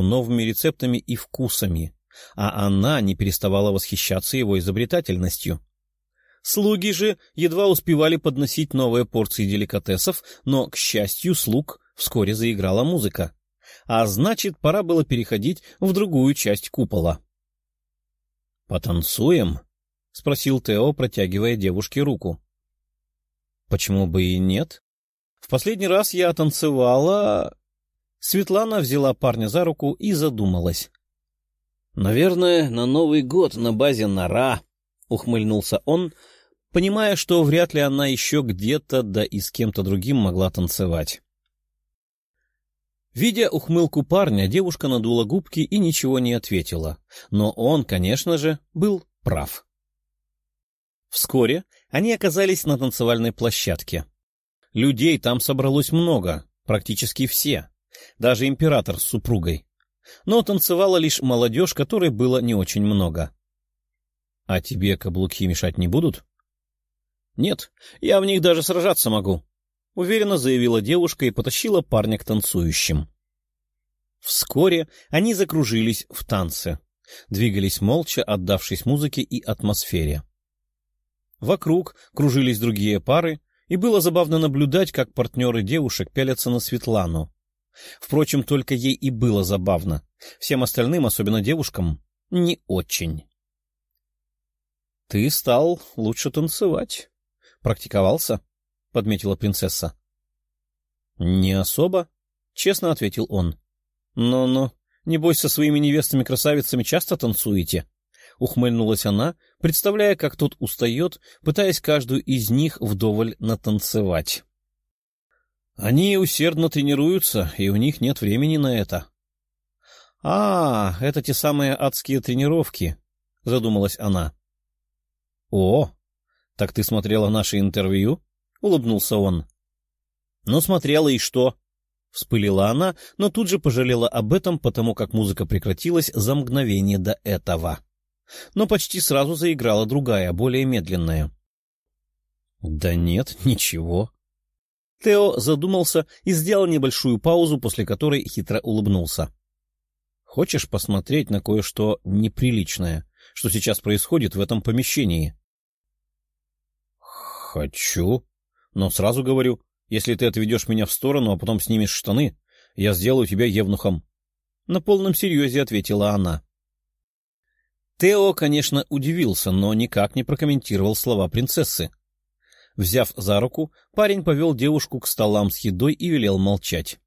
новыми рецептами и вкусами, а она не переставала восхищаться его изобретательностью. Слуги же едва успевали подносить новые порции деликатесов, но, к счастью слуг, вскоре заиграла музыка. А значит, пора было переходить в другую часть купола. «Потанцуем?» — спросил Тео, протягивая девушке руку. «Почему бы и нет? В последний раз я танцевала...» Светлана взяла парня за руку и задумалась. «Наверное, на Новый год на базе Нора», — ухмыльнулся он, понимая, что вряд ли она еще где-то, да и с кем-то другим могла танцевать. Видя ухмылку парня, девушка надула губки и ничего не ответила, но он, конечно же, был прав. Вскоре они оказались на танцевальной площадке. Людей там собралось много, практически все, даже император с супругой. Но танцевала лишь молодежь, которой было не очень много. — А тебе каблуки мешать не будут? — Нет, я в них даже сражаться могу, — уверенно заявила девушка и потащила парня к танцующим. Вскоре они закружились в танце, двигались молча, отдавшись музыке и атмосфере. Вокруг кружились другие пары, и было забавно наблюдать, как партнеры девушек пялятся на Светлану. Впрочем, только ей и было забавно. Всем остальным, особенно девушкам, не очень. — Ты стал лучше танцевать. Практиковался? — подметила принцесса. — Не особо, — честно ответил он. — Ну-ну, небось, со своими невестами-красавицами часто танцуете? — ухмыльнулась она, представляя, как тот устает, пытаясь каждую из них вдоволь натанцевать. — Они усердно тренируются, и у них нет времени на это. — А, это те самые адские тренировки, — задумалась она. — О, так ты смотрела наше интервью? — улыбнулся он. — Ну, смотрела, и что? — вспылила она, но тут же пожалела об этом, потому как музыка прекратилась за мгновение до этого. Но почти сразу заиграла другая, более медленная. — Да нет, ничего. Тео задумался и сделал небольшую паузу, после которой хитро улыбнулся. — Хочешь посмотреть на кое-что неприличное, что сейчас происходит в этом помещении? — Хочу, но сразу говорю, если ты отведешь меня в сторону, а потом снимешь штаны, я сделаю тебя евнухом. На полном серьезе ответила она. Тео, конечно, удивился, но никак не прокомментировал слова принцессы. Взяв за руку, парень повел девушку к столам с едой и велел молчать.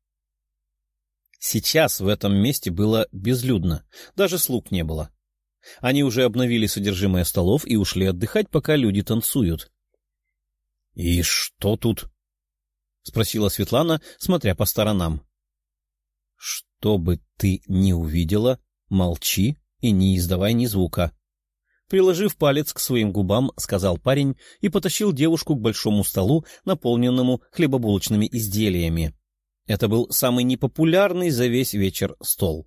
Сейчас в этом месте было безлюдно, даже слуг не было. Они уже обновили содержимое столов и ушли отдыхать, пока люди танцуют. — И что тут? — спросила Светлана, смотря по сторонам. — Что бы ты ни увидела, молчи и не издавай ни звука. Приложив палец к своим губам, сказал парень и потащил девушку к большому столу, наполненному хлебобулочными изделиями. Это был самый непопулярный за весь вечер стол.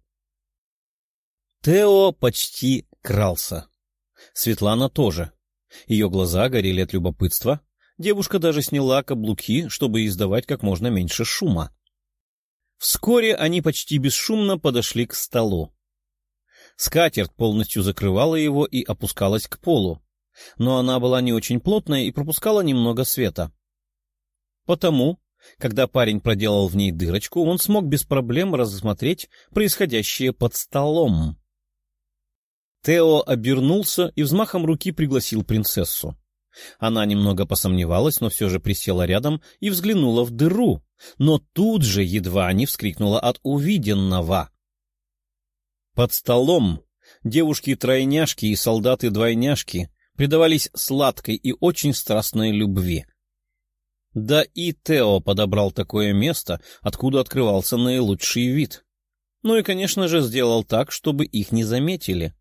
Тео почти крался. Светлана тоже. Ее глаза горели от любопытства. Девушка даже сняла каблуки, чтобы издавать как можно меньше шума. Вскоре они почти бесшумно подошли к столу. Скатерть полностью закрывала его и опускалась к полу, но она была не очень плотная и пропускала немного света. Потому, когда парень проделал в ней дырочку, он смог без проблем рассмотреть происходящее под столом. Тео обернулся и взмахом руки пригласил принцессу. Она немного посомневалась, но все же присела рядом и взглянула в дыру, но тут же едва не вскрикнула от увиденного. Под столом девушки-тройняшки и солдаты-двойняшки предавались сладкой и очень страстной любви. Да и Тео подобрал такое место, откуда открывался наилучший вид. Ну и, конечно же, сделал так, чтобы их не заметили.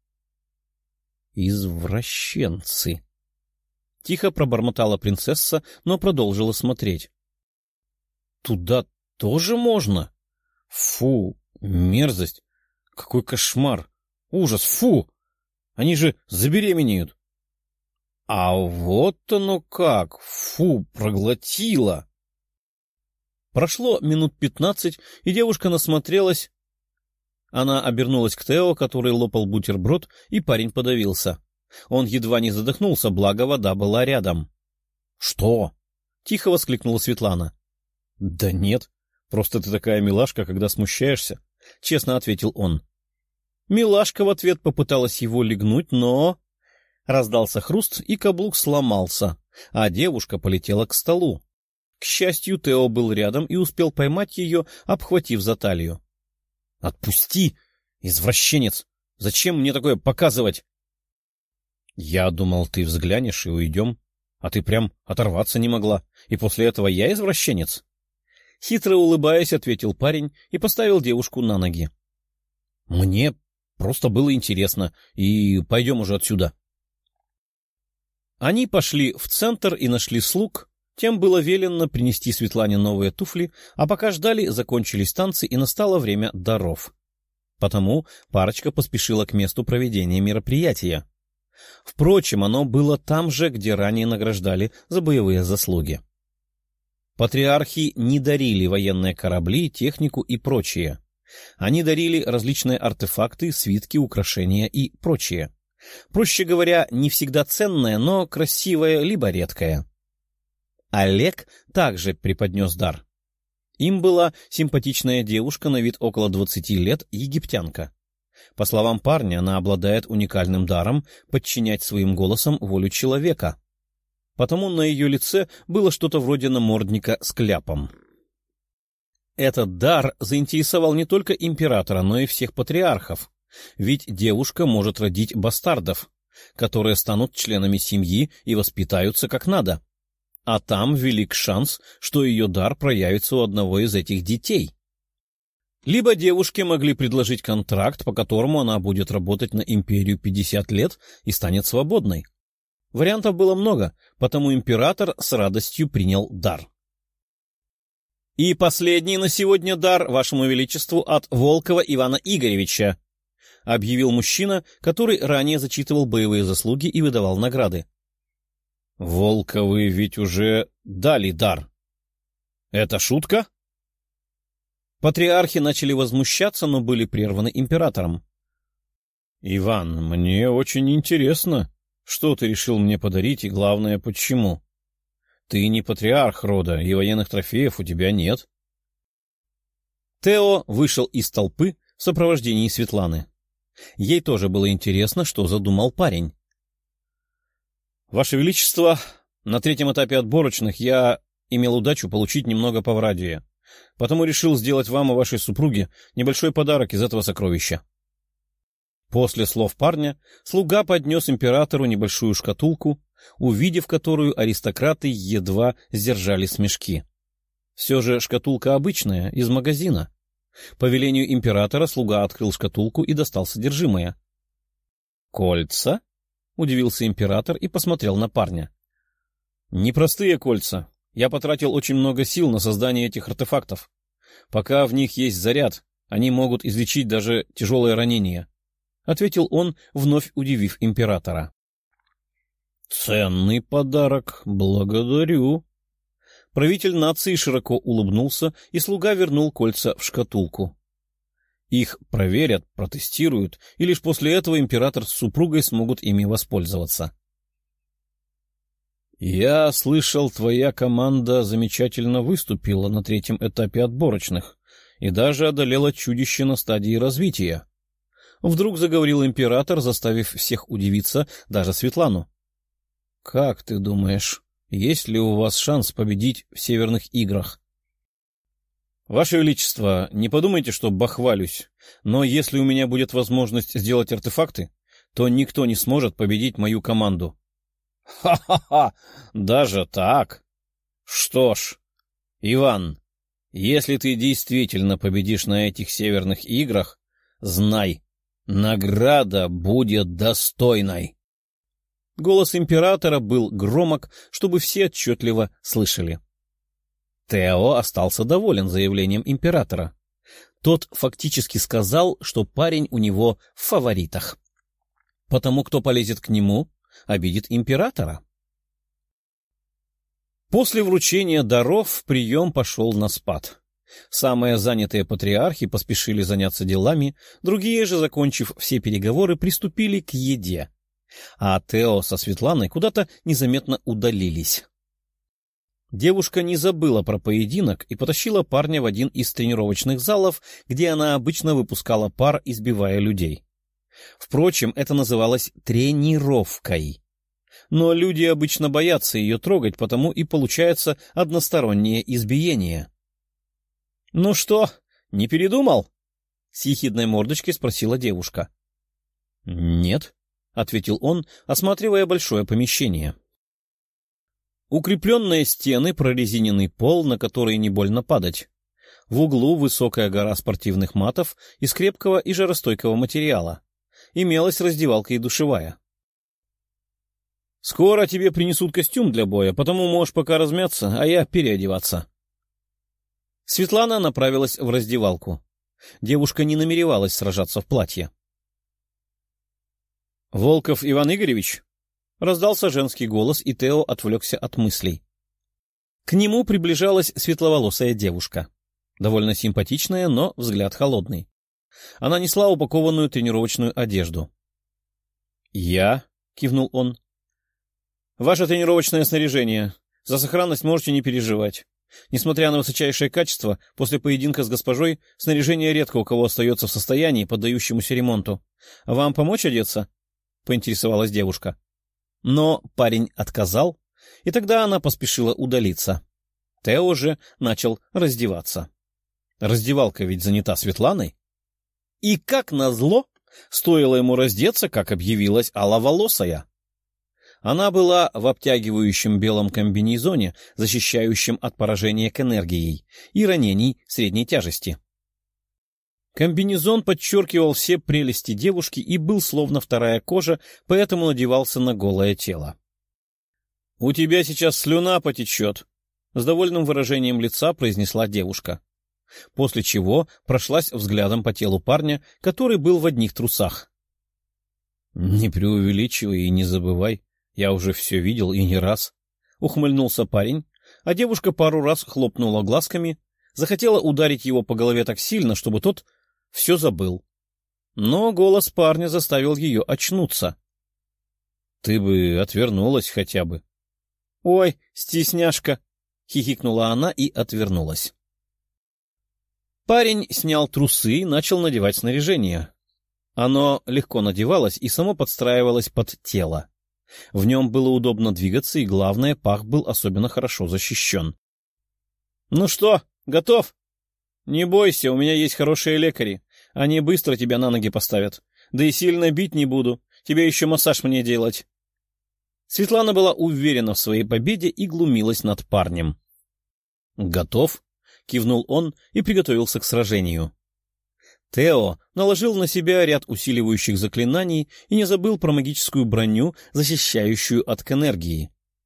«Извращенцы!» — тихо пробормотала принцесса, но продолжила смотреть. «Туда тоже можно? Фу, мерзость! Какой кошмар! Ужас! Фу! Они же забеременеют!» «А вот оно как! Фу, проглотила!» Прошло минут 15, и девушка насмотрелась. Она обернулась к Тео, который лопал бутерброд, и парень подавился. Он едва не задохнулся, благо вода была рядом. — Что? — тихо воскликнула Светлана. — Да нет, просто ты такая милашка, когда смущаешься, — честно ответил он. Милашка в ответ попыталась его легнуть, но... Раздался хруст, и каблук сломался, а девушка полетела к столу. К счастью, Тео был рядом и успел поймать ее, обхватив за талию. — Отпусти, извращенец! Зачем мне такое показывать? — Я думал, ты взглянешь и уйдем, а ты прям оторваться не могла, и после этого я извращенец? Хитро улыбаясь, ответил парень и поставил девушку на ноги. — Мне просто было интересно, и пойдем уже отсюда. Они пошли в центр и нашли слуг. Тем было велено принести Светлане новые туфли, а пока ждали, закончились танцы и настало время даров. Потому парочка поспешила к месту проведения мероприятия. Впрочем, оно было там же, где ранее награждали за боевые заслуги. Патриархи не дарили военные корабли, технику и прочее. Они дарили различные артефакты, свитки, украшения и прочее. Проще говоря, не всегда ценное, но красивое либо редкое. Олег также преподнес дар. Им была симпатичная девушка на вид около 20 лет, египтянка. По словам парня, она обладает уникальным даром подчинять своим голосом волю человека. Потому на ее лице было что-то вроде намордника с кляпом. Этот дар заинтересовал не только императора, но и всех патриархов. Ведь девушка может родить бастардов, которые станут членами семьи и воспитаются как надо. А там велик шанс, что ее дар проявится у одного из этих детей. Либо девушке могли предложить контракт, по которому она будет работать на империю 50 лет и станет свободной. Вариантов было много, потому император с радостью принял дар. И последний на сегодня дар, вашему величеству, от Волкова Ивана Игоревича, — объявил мужчина, который ранее зачитывал боевые заслуги и выдавал награды. — Волковы ведь уже дали дар. — Это шутка? Патриархи начали возмущаться, но были прерваны императором. — Иван, мне очень интересно, что ты решил мне подарить и, главное, почему. Ты не патриарх рода, и военных трофеев у тебя нет. Тео вышел из толпы в сопровождении Светланы. Ей тоже было интересно, что задумал парень. — Ваше Величество, на 3-м этапе отборочных я имел удачу получить немного поврадия, потому решил сделать вам и вашей супруге небольшой подарок из этого сокровища. После слов парня слуга поднес императору небольшую шкатулку, увидев которую аристократы едва сдержали смешки. Все же шкатулка обычная, из магазина. По велению императора слуга открыл шкатулку и достал содержимое. — Кольца? — удивился император и посмотрел на парня. — Непростые кольца. Я потратил очень много сил на создание этих артефактов. Пока в них есть заряд, они могут излечить даже тяжелое ранение, — ответил он, вновь удивив императора. — Ценный подарок, благодарю. Правитель нации широко улыбнулся, и слуга вернул кольца в шкатулку. Их проверят, протестируют, и лишь после этого император с супругой смогут ими воспользоваться. — Я слышал, твоя команда замечательно выступила на 3-м этапе отборочных и даже одолела чудище на стадии развития. Вдруг заговорил император, заставив всех удивиться, даже Светлану. — Как ты думаешь, есть ли у вас шанс победить в Северных играх? — Ваше Величество, не подумайте, что бахвалюсь, но если у меня будет возможность сделать артефакты, то никто не сможет победить мою команду. — Ха-ха-ха! Даже так? Что ж, Иван, если ты действительно победишь на этих Северных играх, знай, награда будет достойной. Голос императора был громок, чтобы все отчетливо слышали. Тео остался доволен заявлением императора. Тот фактически сказал, что парень у него в фаворитах. Потому кто полезет к нему, обидит императора. После вручения даров прием пошел на спад. Самые занятые патриархи поспешили заняться делами, другие же, закончив все переговоры, приступили к еде. А Тео со Светланой куда-то незаметно удалились. Девушка не забыла про поединок и потащила парня в один из тренировочных залов, где она обычно выпускала пар, избивая людей. Впрочем, это называлось тренировкой. Но люди обычно боятся ее трогать, потому и получается одностороннее избиение. — Ну что, не передумал? — с ехидной мордочкой спросила девушка. — Нет, — ответил он, осматривая большое помещение. Укрепленные стены, прорезиненный пол, на который не больно падать. В углу высокая гора спортивных матов из крепкого и жаростойкого материала. Имелась раздевалка и душевая. — Скоро тебе принесут костюм для боя, потому можешь пока размяться, а я переодеваться. Светлана направилась в раздевалку. Девушка не намеревалась сражаться в платье. — Волков Иван Игоревич? — раздался женский голос, и Тео отвлекся от мыслей. К нему приближалась светловолосая девушка. Довольно симпатичная, но взгляд холодный. Она несла упакованную тренировочную одежду. — Я? — кивнул он. — Ваше тренировочное снаряжение. За сохранность можете не переживать. Несмотря на высочайшее качество, после поединка с госпожой снаряжение редко у кого остается в состоянии, поддающемуся ремонту. — Вам помочь одеться? — поинтересовалась девушка. Но парень отказал, и тогда она поспешила удалиться. Тео же начал раздеваться. Раздевалка ведь занята Светланой. И, как назло, стоило ему раздеться, как объявилась аловолосая. Она была в обтягивающем белом комбинезоне, защищающем от поражения к энергией и ранений средней тяжести. Комбинезон подчеркивал все прелести девушки и был словно вторая кожа, поэтому надевался на голое тело. — У тебя сейчас слюна потечет, — с довольным выражением лица произнесла девушка. После чего прошлась взглядом по телу парня, который был в одних трусах. — Не преувеличивай и не забывай, я уже все видел и не раз, — ухмыльнулся парень, а девушка пару раз хлопнула глазками, захотела ударить его по голове так сильно, чтобы тот все забыл. Но голос парня заставил ее очнуться. — Ты бы отвернулась хотя бы. — Ой, стесняшка! — хихикнула она и отвернулась. Парень снял трусы и начал надевать снаряжение. Оно легко надевалось и само подстраивалось под тело. В нем было удобно двигаться, и, главное, пах был особенно хорошо защищен. — Ну что, готов? — Не бойся, у меня есть хорошие лекари. Они быстро тебя на ноги поставят. Да и сильно бить не буду. Тебе еще массаж мне делать. Светлана была уверена в своей победе и глумилась над парнем. — Готов? — кивнул он и приготовился к сражению. Тео наложил на себя ряд усиливающих заклинаний и не забыл про магическую броню, защищающую от энергии.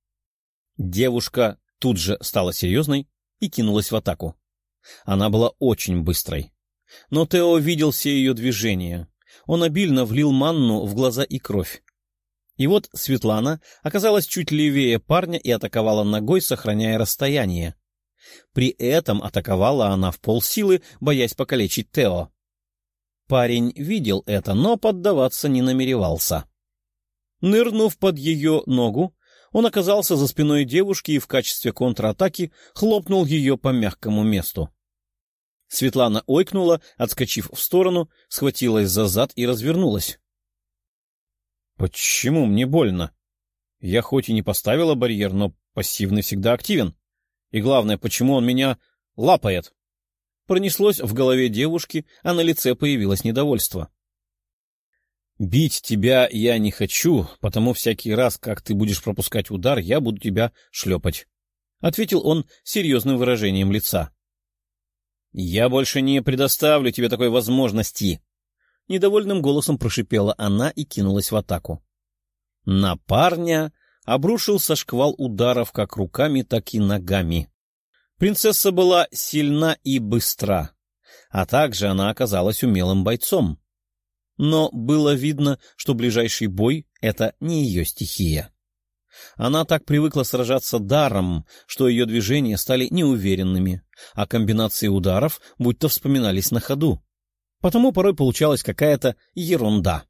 Девушка тут же стала серьезной и кинулась в атаку. Она была очень быстрой. Но Тео видел все ее движения. Он обильно влил манну в глаза и кровь. И вот Светлана оказалась чуть левее парня и атаковала ногой, сохраняя расстояние. При этом атаковала она в полсилы, боясь покалечить Тео. Парень видел это, но поддаваться не намеревался. Нырнув под ее ногу, он оказался за спиной девушки и в качестве контратаки хлопнул ее по мягкому месту. Светлана ойкнула, отскочив в сторону, схватилась за зад и развернулась. — Почему мне больно? Я хоть и не поставила барьер, но пассивный всегда активен. И главное, почему он меня лапает? Пронеслось в голове девушки, а на лице появилось недовольство. — Бить тебя я не хочу, потому всякий раз, как ты будешь пропускать удар, я буду тебя шлепать, — ответил он серьезным выражением лица. — Я больше не предоставлю тебе такой возможности! — недовольным голосом прошипела она и кинулась в атаку. На парня обрушился шквал ударов как руками, так и ногами. Принцесса была сильна и быстра, а также она оказалась умелым бойцом. Но было видно, что ближайший бой — это не ее стихия. Она так привыкла сражаться даром, что ее движения стали неуверенными, а комбинации ударов будто вспоминались на ходу. Потому порой получалась какая-то ерунда.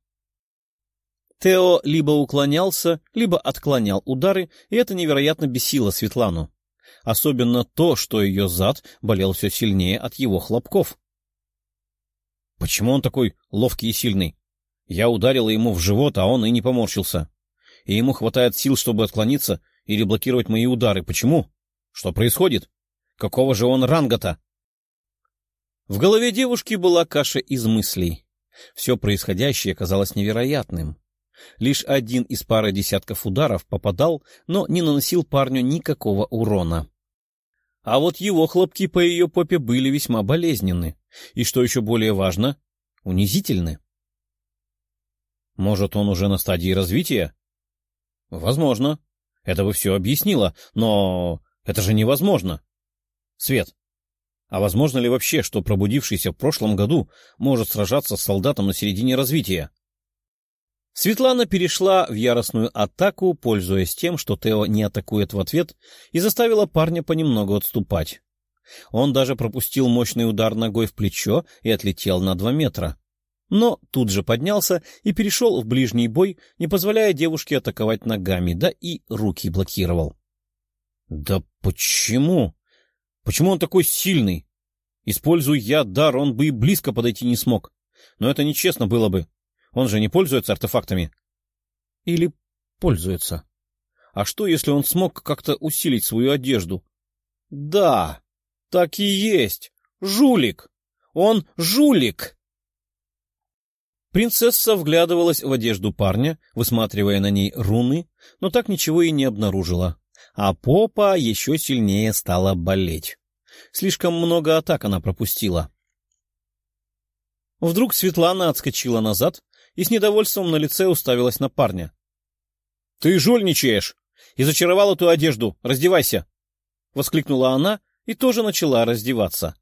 Тео либо уклонялся, либо отклонял удары, и это невероятно бесило Светлану. Особенно то, что ее зад болел все сильнее от его хлопков. Почему он такой ловкий и сильный? Я ударила ему в живот, а он и не поморщился. И ему хватает сил, чтобы отклониться или блокировать мои удары. Почему? Что происходит? Какого же он ранга-то? В голове девушки была каша из мыслей. Все происходящее казалось невероятным. Лишь один из пары десятков ударов попадал, но не наносил парню никакого урона. А вот его хлопки по ее попе были весьма болезненны. И, что еще более важно, унизительны. Может, он уже на стадии развития? Возможно. Это бы все объяснило, но это же невозможно. Свет, а возможно ли вообще, что пробудившийся в прошлом году может сражаться с солдатом на середине развития? Светлана перешла в яростную атаку, пользуясь тем, что Тео не атакует в ответ, и заставила парня понемногу отступать. Он даже пропустил мощный удар ногой в плечо и отлетел на 2 метра. Но тут же поднялся и перешел в ближний бой, не позволяя девушке атаковать ногами, да и руки блокировал. Да почему? Почему он такой сильный? Используя я дар, он бы и близко подойти не смог. Но это нечестно было бы. Он же не пользуется артефактами. Или пользуется. А что, если он смог как-то усилить свою одежду? Да, так и есть. Жулик. Он жулик. Принцесса вглядывалась в одежду парня, высматривая на ней руны, но так ничего и не обнаружила. А попа еще сильнее стала болеть. Слишком много атак она пропустила. Вдруг Светлана отскочила назад и с недовольством на лице уставилась на парня. — Ты жульничаешь! И зачаровал эту одежду! Раздевайся! — воскликнула она и тоже начала раздеваться.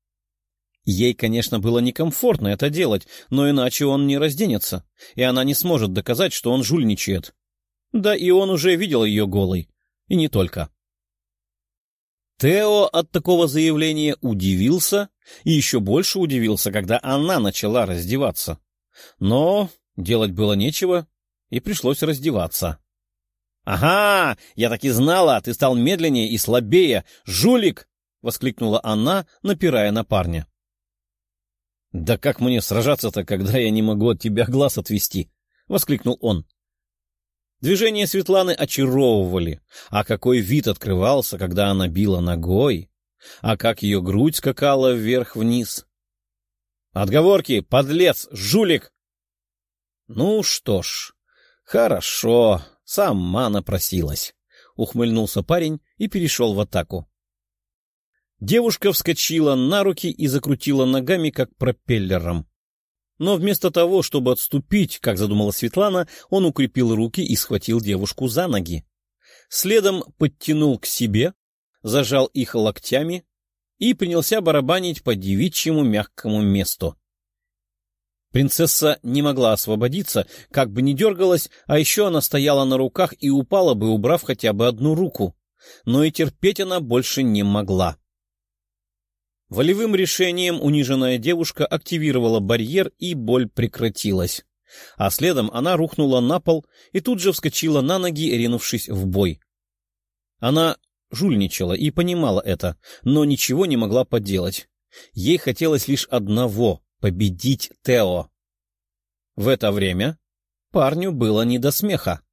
Ей, конечно, было некомфортно это делать, но иначе он не разденется, и она не сможет доказать, что он жульничает. Да и он уже видел ее голой, и не только. Тео от такого заявления удивился, и еще больше удивился, когда она начала раздеваться. Но делать было нечего, и пришлось раздеваться. — Ага, я так и знала, ты стал медленнее и слабее. Жулик! — воскликнула она, напирая на парня. — Да как мне сражаться-то, когда я не могу от тебя глаз отвести? — воскликнул он. Движения Светланы очаровывали, а какой вид открывался, когда она била ногой, а как ее грудь скакала вверх-вниз. — Отговорки, подлец, жулик! — Ну что ж, хорошо, сама напросилась, — ухмыльнулся парень и перешел в атаку. Девушка вскочила на руки и закрутила ногами, как пропеллером. Но вместо того, чтобы отступить, как задумала Светлана, он укрепил руки и схватил девушку за ноги. Следом подтянул к себе, зажал их локтями и принялся барабанить по девичьему мягкому месту. Принцесса не могла освободиться, как бы ни дергалась, а еще она стояла на руках и упала бы, убрав хотя бы одну руку. Но и терпеть она больше не могла. Волевым решением униженная девушка активировала барьер, и боль прекратилась. А следом она рухнула на пол и тут же вскочила на ноги, ринувшись в бой. Она жульничала и понимала это, но ничего не могла поделать. Ей хотелось лишь одного — победить Тео. В это время парню было не до смеха.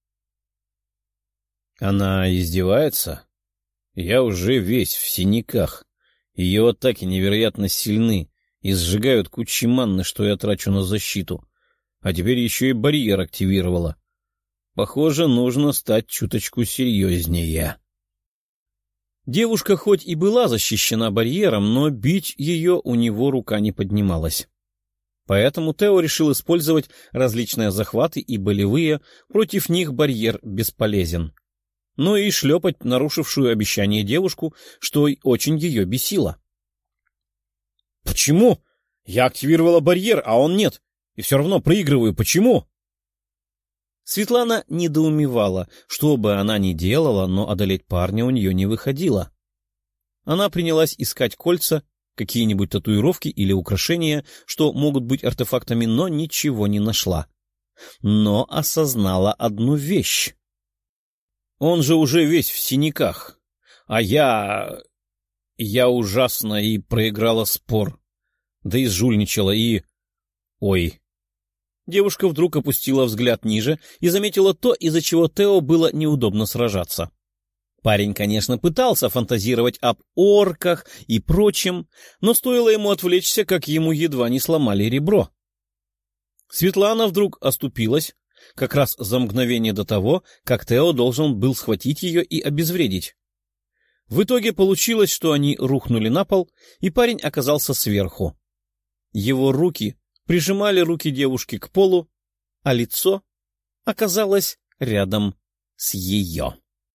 Она издевается? Я уже весь в синяках. Ее атаки невероятно сильны и сжигают кучи манны, что я трачу на защиту. А теперь еще и барьер активировала. Похоже, нужно стать чуточку серьезнее. Девушка хоть и была защищена барьером, но бить ее у него рука не поднималась. Поэтому Тео решил использовать различные захваты и болевые, против них барьер бесполезен. Но и шлепать нарушившую обещание девушку, что очень ее бесило. — Почему? Я активировала барьер, а он нет, и все равно проигрываю. Почему? Светлана недоумевала, что бы она ни делала, но одолеть парня у нее не выходило. Она принялась искать кольца, какие-нибудь татуировки или украшения, что могут быть артефактами, но ничего не нашла. Но осознала одну вещь. Он же уже весь в синяках, а я ужасно и проиграла спор, да и сжульничала, и... Ой... Девушка вдруг опустила взгляд ниже и заметила то, из-за чего Тео было неудобно сражаться. Парень, конечно, пытался фантазировать об орках и прочем, но стоило ему отвлечься, как ему едва не сломали ребро. Светлана вдруг оступилась, как раз за мгновение до того, как Тео должен был схватить ее и обезвредить. В итоге получилось, что они рухнули на пол, и парень оказался сверху. Его руки прижимали руки девушки к полу, а лицо оказалось рядом с ее.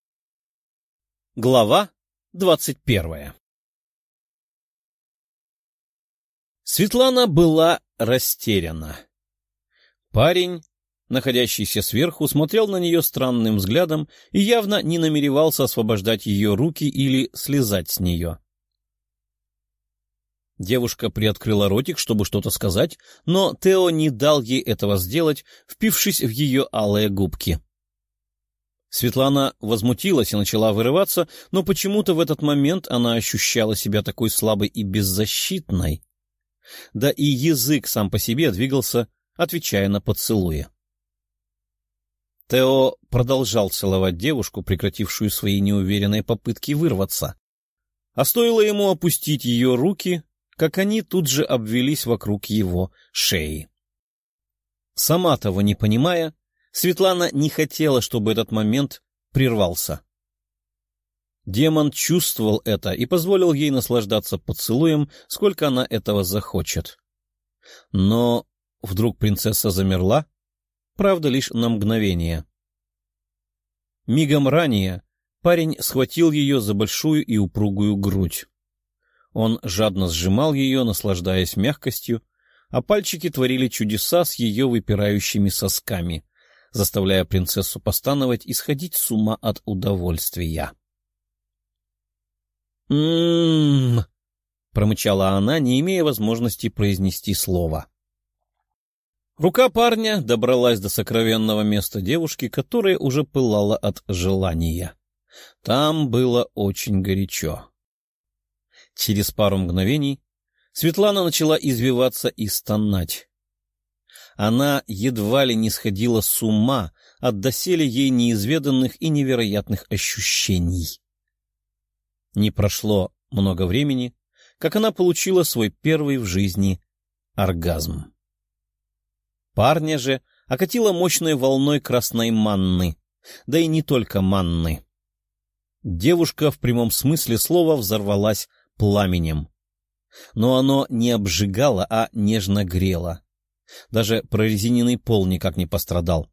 Глава 21. Светлана была растеряна. Парень, находящийся сверху, смотрел на нее странным взглядом и явно не намеревался освобождать ее руки или слезать с нее. Девушка приоткрыла ротик, чтобы что-то сказать, но Тео не дал ей этого сделать, впившись в ее алые губки. Светлана возмутилась и начала вырываться, но почему-то в этот момент она ощущала себя такой слабой и беззащитной. Да и язык сам по себе двигался, отвечая на поцелуи. Тео продолжал целовать девушку, прекратившую свои неуверенные попытки вырваться. А стоило ему опустить ее руки, как они тут же обвелись вокруг его шеи. Сама того не понимая, Светлана не хотела, чтобы этот момент прервался. Демон чувствовал это и позволил ей наслаждаться поцелуем, сколько она этого захочет. Но вдруг принцесса замерла, правда, лишь на мгновение. Мигом ранее парень схватил ее за большую и упругую грудь. Он жадно сжимал ее, наслаждаясь мягкостью, а пальчики творили чудеса с ее выпирающими сосками, заставляя принцессу постановать и сходить с ума от удовольствия. «М-м-м», промычала она, не имея возможности произнести слово. Рука парня добралась до сокровенного места девушки, которая уже пылала от желания. Там было очень горячо. Через пару мгновений Светлана начала извиваться и стонать. Она едва ли не сходила с ума от доселе ей неизведанных и невероятных ощущений. Не прошло много времени, как она получила свой первый в жизни оргазм. Парня же окатила мощной волной красной манны, да и не только манны. Девушка в прямом смысле слова взорвалась пламенем. Но оно не обжигало, а нежно грело. Даже прорезиненный пол никак не пострадал.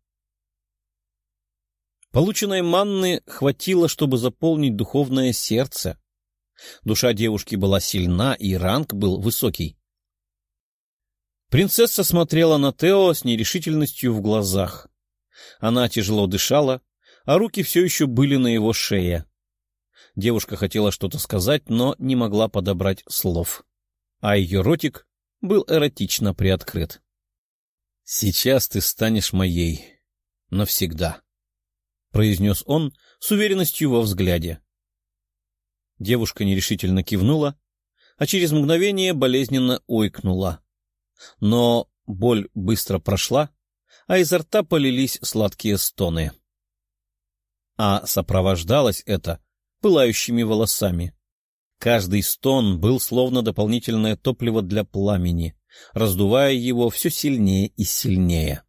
Полученной манны хватило, чтобы заполнить духовное сердце. Душа девушки была сильна, и ранг был высокий. Принцесса смотрела на Тео с нерешительностью в глазах. Она тяжело дышала, а руки все еще были на его шее. Девушка хотела что-то сказать, но не могла подобрать слов. А ее ротик был эротично приоткрыт. «Сейчас ты станешь моей. Навсегда», — произнес он с уверенностью во взгляде. Девушка нерешительно кивнула, а через мгновение болезненно ойкнула. Но боль быстро прошла, а изо рта полились сладкие стоны. А сопровождалось это пылающими волосами. Каждый стон был словно дополнительное топливо для пламени, раздувая его все сильнее и сильнее.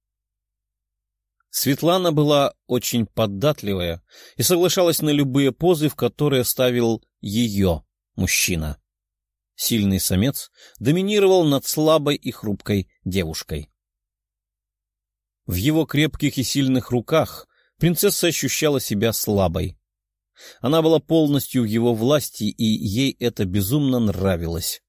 Светлана была очень податливая и соглашалась на любые позы, в которые ставил ее мужчина. Сильный самец доминировал над слабой и хрупкой девушкой. В его крепких и сильных руках принцесса ощущала себя слабой. Она была полностью в его власти, и ей это безумно нравилось.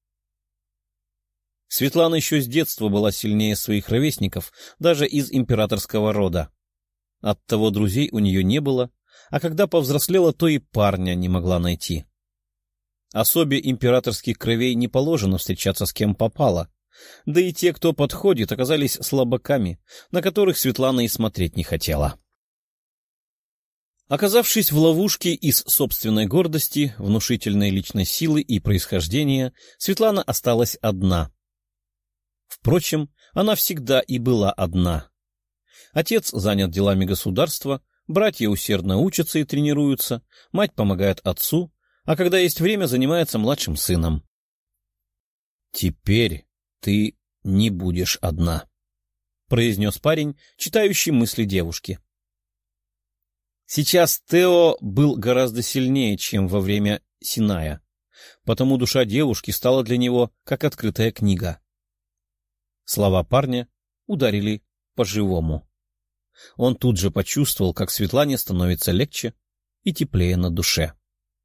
Светлана еще с детства была сильнее своих ровесников, даже из императорского рода. Оттого друзей у нее не было, а когда повзрослела, то и парня не могла найти. Особе императорских кровей не положено встречаться с кем попало, да и те, кто подходит, оказались слабаками, на которых Светлана и смотреть не хотела. Оказавшись в ловушке из собственной гордости, внушительной личной силы и происхождения, Светлана осталась одна. Впрочем, она всегда и была одна. Отец занят делами государства, братья усердно учатся и тренируются, мать помогает отцу, а когда есть время, занимается младшим сыном. «Теперь ты не будешь одна», — произнес парень, читающий мысли девушки. Сейчас Тео был гораздо сильнее, чем во время Синая, потому душа девушки стала для него как открытая книга. Слова парня ударили по-живому. Он тут же почувствовал, как Светлане становится легче и теплее на душе.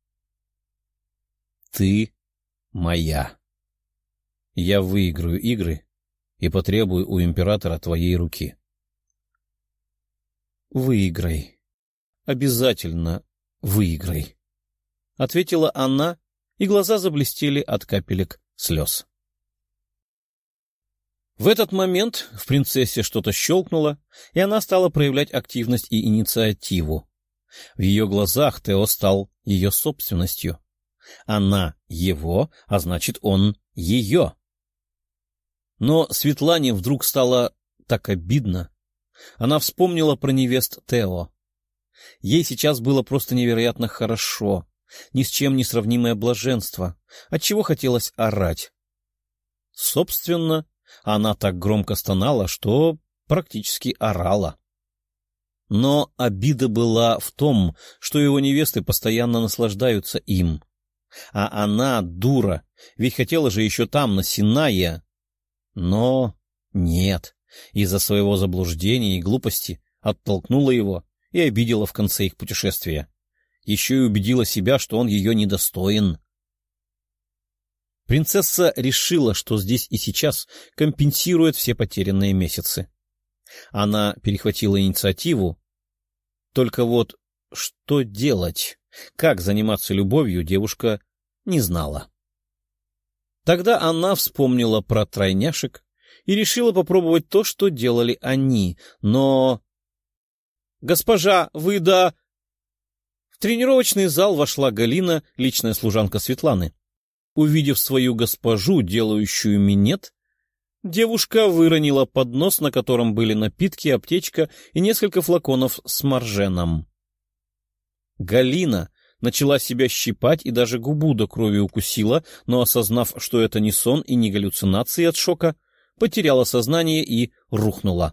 «Ты моя. Я выиграю игры и потребую у императора твоей руки». «Выиграй. Обязательно выиграй», — ответила она, и глаза заблестели от капелек слез. В этот момент в принцессе что-то щелкнуло, и она стала проявлять активность и инициативу. В ее глазах Тео стал ее собственностью. Она его, а значит, он ее. Но Светлане вдруг стало так обидно. Она вспомнила про невест Тео. Ей сейчас было просто невероятно хорошо, ни с чем не сравнимое блаженство, отчего хотелось орать. Собственно, она так громко стонала, что практически орала. Но обида была в том, что его невесты постоянно наслаждаются им. А она, дура, ведь хотела же еще там, на Синае. Но нет, из-за своего заблуждения и глупости оттолкнула его и обидела в конце их путешествия. Еще и убедила себя, что он ее недостоин. Принцесса решила, что здесь и сейчас компенсирует все потерянные месяцы. Она перехватила инициативу. Только вот что делать, как заниматься любовью, девушка не знала. Тогда она вспомнила про тройняшек и решила попробовать то, что делали они, но... «Госпожа, вы да...» В тренировочный зал вошла Галина, личная служанка Светланы. Увидев свою госпожу, делающую минет, девушка выронила поднос, на котором были напитки, аптечка и несколько флаконов с марженом. Галина начала себя щипать и даже губу до крови укусила, но, осознав, что это не сон и не галлюцинации от шока, потеряла сознание и рухнула.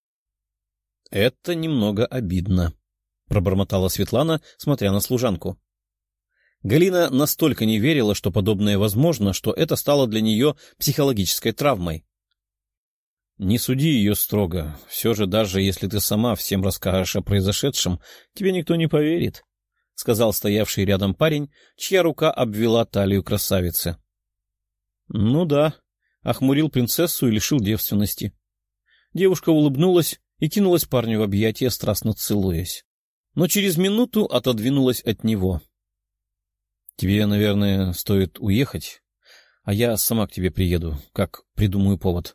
— Это немного обидно, — пробормотала Светлана, смотря на служанку. Галина настолько не верила, что подобное возможно, что это стало для нее психологической травмой. — Не суди ее строго. Все же, даже если ты сама всем расскажешь о произошедшем, тебе никто не поверит, — сказал стоявший рядом парень, чья рука обвела талию красавицы. — Ну да, охмурил принцессу и лишил девственности. Девушка улыбнулась и кинулась парню в объятия, страстно целуясь. Но через минуту отодвинулась от него. — Тебе, наверное, стоит уехать, а я сама к тебе приеду, как придумаю повод.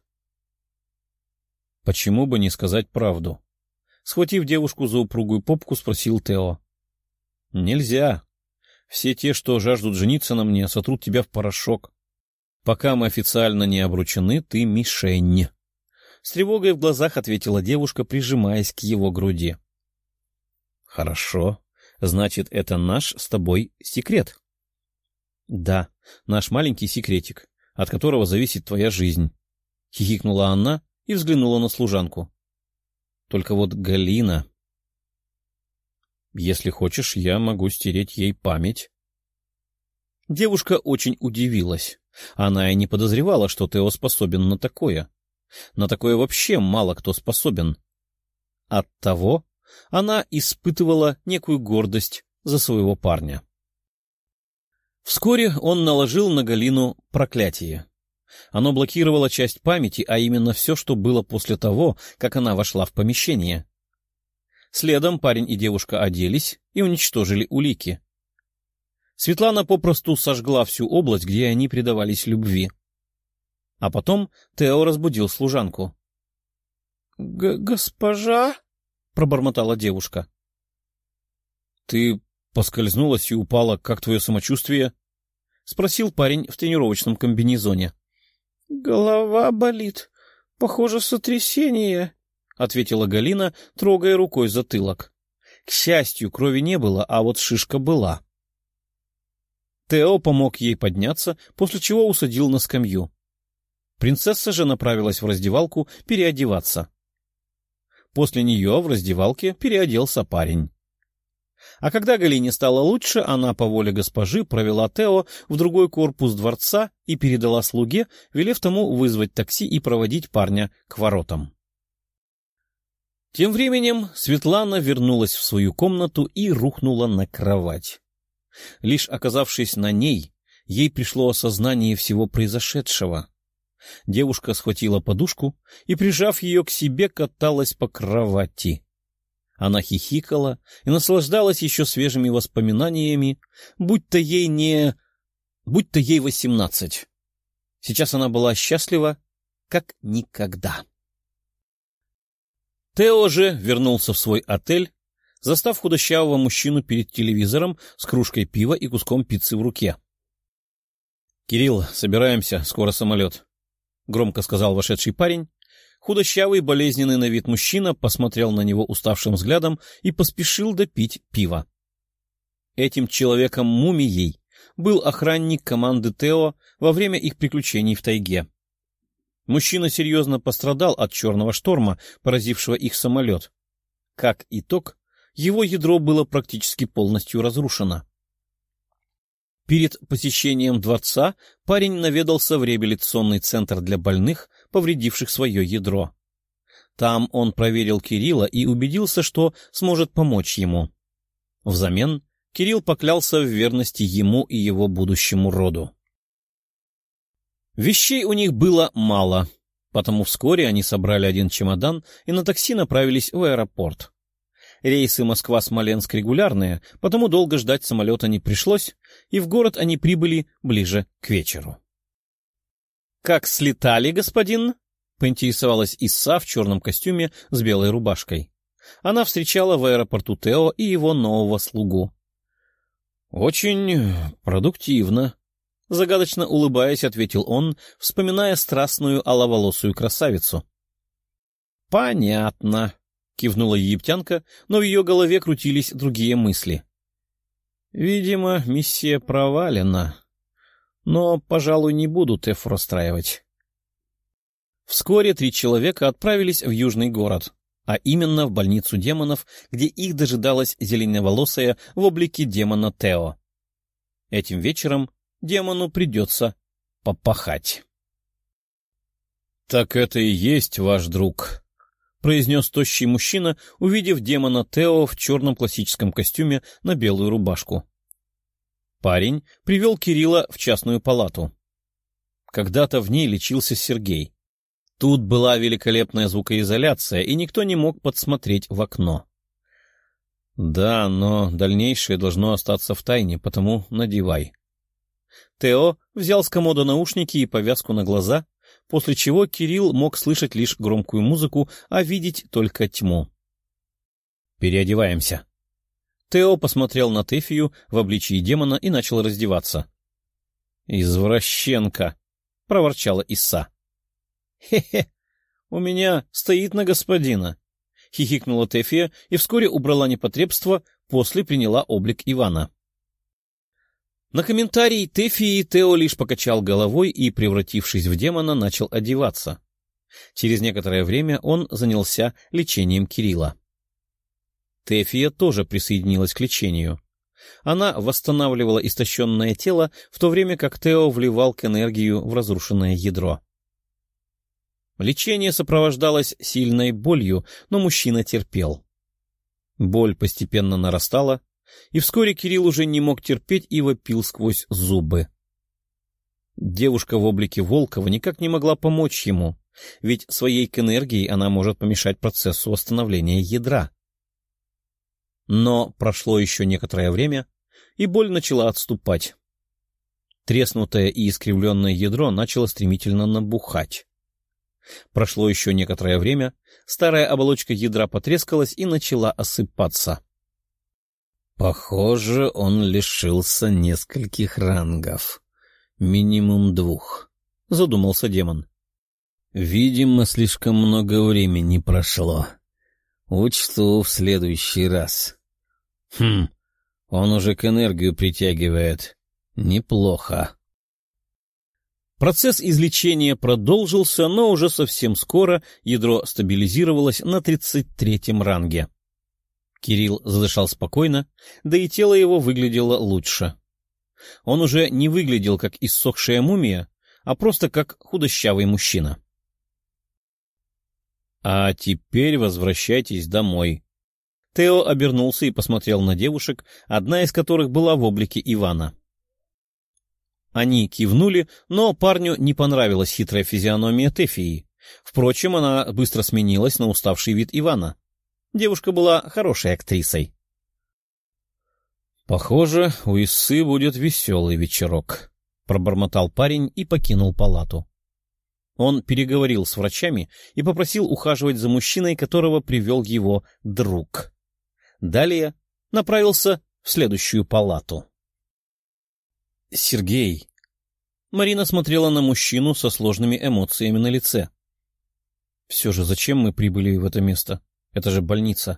— Почему бы не сказать правду? Схватив девушку за упругую попку, спросил Тео. — Нельзя. Все те, что жаждут жениться на мне, сотрут тебя в порошок. Пока мы официально не обручены, ты мишень. С тревогой в глазах ответила девушка, прижимаясь к его груди. — Хорошо. Значит, это наш с тобой секрет. — Да, наш маленький секретик, от которого зависит твоя жизнь. Хихикнула она и взглянула на служанку. — Только вот Галина... Если хочешь, я могу стереть ей память. Девушка очень удивилась. Она и не подозревала, что Тео способен на такое. На такое вообще мало кто способен. Оттого она испытывала некую гордость за своего парня. Вскоре он наложил на Галину проклятие. Оно блокировало часть памяти, а именно все, что было после того, как она вошла в помещение. Следом парень и девушка оделись и уничтожили улики. Светлана попросту сожгла всю область, где они предавались любви. А потом Тео разбудил служанку. — Госпожа? — пробормотала девушка. — Ты поскользнулась и упала. Как твое самочувствие? — спросил парень в тренировочном комбинезоне. — Голова болит. Похоже, сотрясение, — ответила Галина, трогая рукой затылок. К счастью, крови не было, а вот шишка была. Тео помог ей подняться, после чего усадил на скамью. Принцесса же направилась в раздевалку переодеваться. После нее в раздевалке переоделся парень. А когда Галине стало лучше, она по воле госпожи провела Тео в другой корпус дворца и передала слуге, велев тому вызвать такси и проводить парня к воротам. Тем временем Светлана вернулась в свою комнату и рухнула на кровать. Лишь оказавшись на ней, ей пришло осознание всего произошедшего. Девушка схватила подушку и, прижав ее к себе, каталась по кровати. Она хихикала и наслаждалась еще свежими воспоминаниями, будто ей 18. Сейчас она была счастлива, как никогда. Тео же вернулся в свой отель, застав худощавого мужчину перед телевизором с кружкой пива и куском пиццы в руке. — Кирилл, собираемся, скоро самолет, — громко сказал вошедший парень. Худощавый, болезненный на вид мужчина посмотрел на него уставшим взглядом и поспешил допить пиво. Этим человеком-мумией был охранник команды Тео во время их приключений в тайге. Мужчина серьезно пострадал от черного шторма, поразившего их самолет. Как итог, его ядро было практически полностью разрушено. Перед посещением дворца парень наведался в реабилитационный центр для больных, повредивших свое ядро. Там он проверил Кирилла и убедился, что сможет помочь ему. Взамен Кирилл поклялся в верности ему и его будущему роду. Вещей у них было мало, потому вскоре они собрали один чемодан и на такси направились в аэропорт. Рейсы Москва-Смоленск регулярные, потому долго ждать самолета не пришлось, и в город они прибыли ближе к вечеру. — Как слетали, господин? — поинтересовалась Исса в черном костюме с белой рубашкой. Она встречала в аэропорту Тео и его нового слугу. — Очень продуктивно, — загадочно улыбаясь, ответил он, вспоминая страстную аловолосую красавицу. — Понятно, — кивнула египтянка, но в ее голове крутились другие мысли. Видимо, миссия провалена. Но, пожалуй, не буду Тефу расстраивать. Вскоре 3 человека отправились в южный город, а именно в больницу демонов, где их дожидалась зеленоволосая в облике демона Тео. Этим вечером демону придется попахать. — Так это и есть ваш друг, — произнес тощий мужчина, увидев демона Тео в черном классическом костюме на белую рубашку. Парень привел Кирилла в частную палату. Когда-то в ней лечился Сергей. Тут была великолепная звукоизоляция, и никто не мог подсмотреть в окно. Да, но дальнейшее должно остаться в тайне, потому надевай. Тео взял с комода наушники и повязку на глаза, после чего Кирилл мог слышать лишь громкую музыку, а видеть только тьму. «Переодеваемся». Тео посмотрел на Тефию в обличии демона и начал раздеваться. «Извращенка!» — проворчала Исса. «Хе-хе, у меня стоит на господина!» — хихикнула Тефия и вскоре убрала непотребство, после приняла облик Ивана. На комментарий Тефии Тео лишь покачал головой и, превратившись в демона, начал одеваться. Через некоторое время он занялся лечением Кирилла. Тефия тоже присоединилась к лечению. Она восстанавливала истощенное тело, в то время как Тео вливал к энергию в разрушенное ядро. Лечение сопровождалось сильной болью, но мужчина терпел. Боль постепенно нарастала, и вскоре Кирилл уже не мог терпеть и вопил сквозь зубы. Девушка в облике Волкова никак не могла помочь ему, ведь своей энергией она может помешать процессу восстановления ядра. Но прошло еще некоторое время, и боль начала отступать. Треснутое и искривленное ядро начало стремительно набухать. Прошло еще некоторое время, старая оболочка ядра потрескалась и начала осыпаться. «Похоже, он лишился нескольких рангов. Минимум 2», — задумался демон. «Видимо, слишком много времени прошло. Учту в следующий раз. Он уже к энергию притягивает. Неплохо». Процесс излечения продолжился, но уже совсем скоро ядро стабилизировалось на 33-м ранге. Кирилл задышал спокойно, да и тело его выглядело лучше. Он уже не выглядел как иссохшая мумия, а просто как худощавый мужчина. «А теперь возвращайтесь домой». Тео обернулся и посмотрел на девушек, одна из которых была в облике Ивана. Они кивнули, но парню не понравилась хитрая физиономия Тефии. Впрочем, она быстро сменилась на уставший вид Ивана. Девушка была хорошей актрисой. «Похоже, у Иссы будет веселый вечерок», — пробормотал парень и покинул палату. Он переговорил с врачами и попросил ухаживать за мужчиной, которого привел его друг. Далее направился в следующую палату. «Сергей». Марина смотрела на мужчину со сложными эмоциями на лице. «Все же зачем мы прибыли в это место? Это же больница».